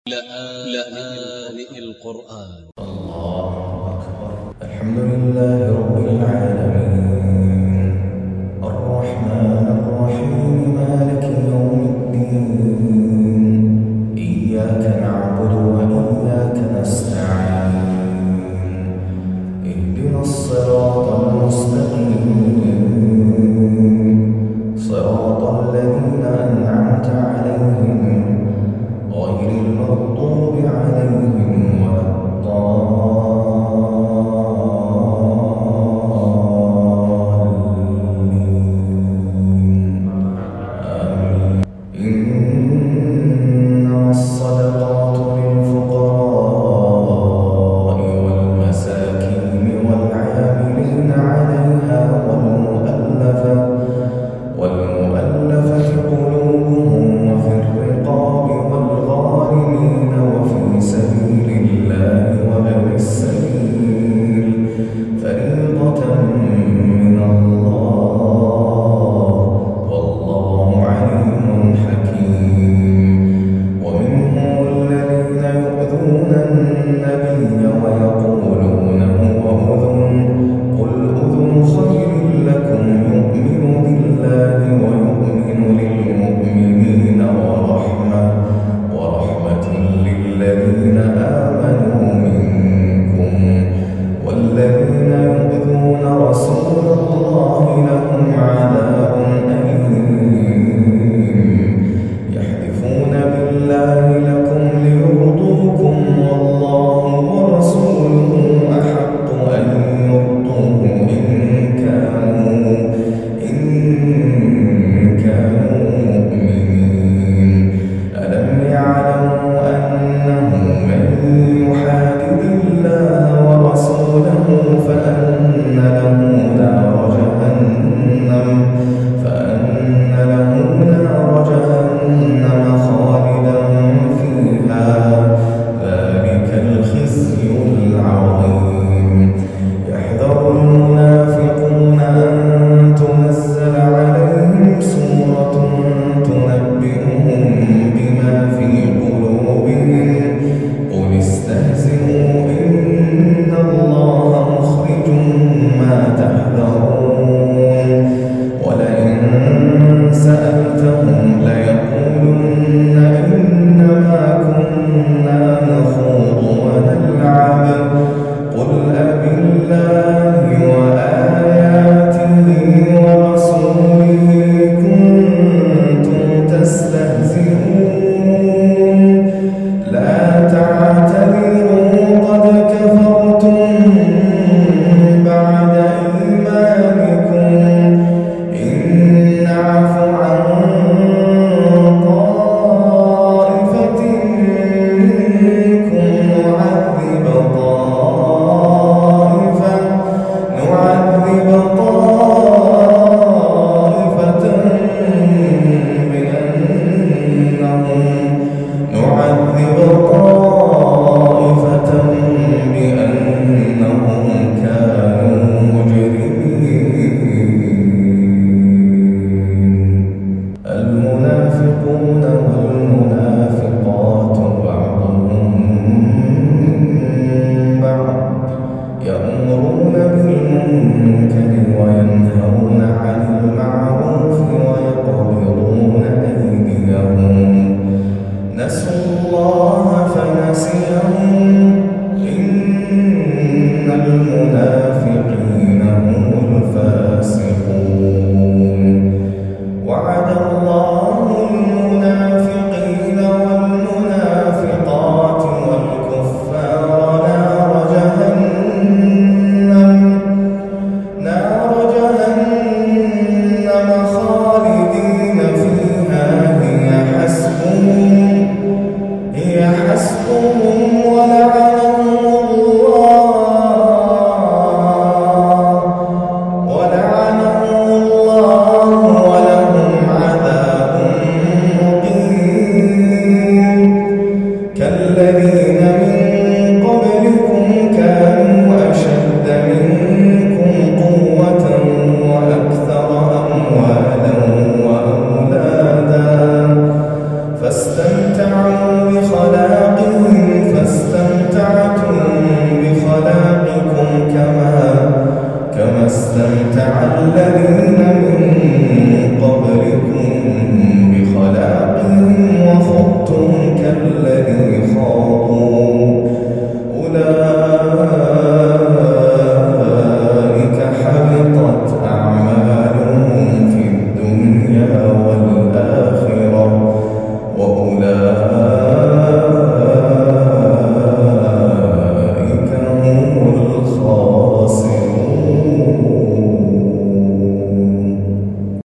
لآن القرآن. الله أكبر. الحمد لله رب العالمين الرحمن الرحيم مالك يوم الدين إياك نعبد وإياك نستعين اهدنا الصراط المستقيم صراط الذين أنعمت عليهم غير المغضوب عليهم ولا الضالين آمين. إنما الصدقات للفقراء والمساكين والعاملين عليها والمؤلفة قلوبهم وفي الرقاب والغارمين وفي سبيل الله وابن السبيل فريضة من الله والله عليم حكيم. ومنهم الذين يؤذون النبي ويقولون هو أذن قل أذن خير لكم يؤمن بالله ويؤمن للمؤمنين ورحمة للذين آمنوا منكم والذين يؤذون رسول الله لهم عذاب أليم. يحلفون بالله لكم ليرضوكم والله ورسوله أحق أن يرضوه إن كانوا مؤمنين. ألم يعلموا أنه من يحادد الله ورسوله فأن له نار جهنم خالدا فيها ذلك الخزي العظيم. يحذر المنافقون أن تنزل عليهم سورة تنبئهم بما في قلوبهم قل استهزئوا إن الله مخرج ما تحذرون. ولئن سألتهم ليقولن إنما كنا نخوض ونلعب قل أبالله وآياته ورسوله كنتم تستهزئون لا تعتذروا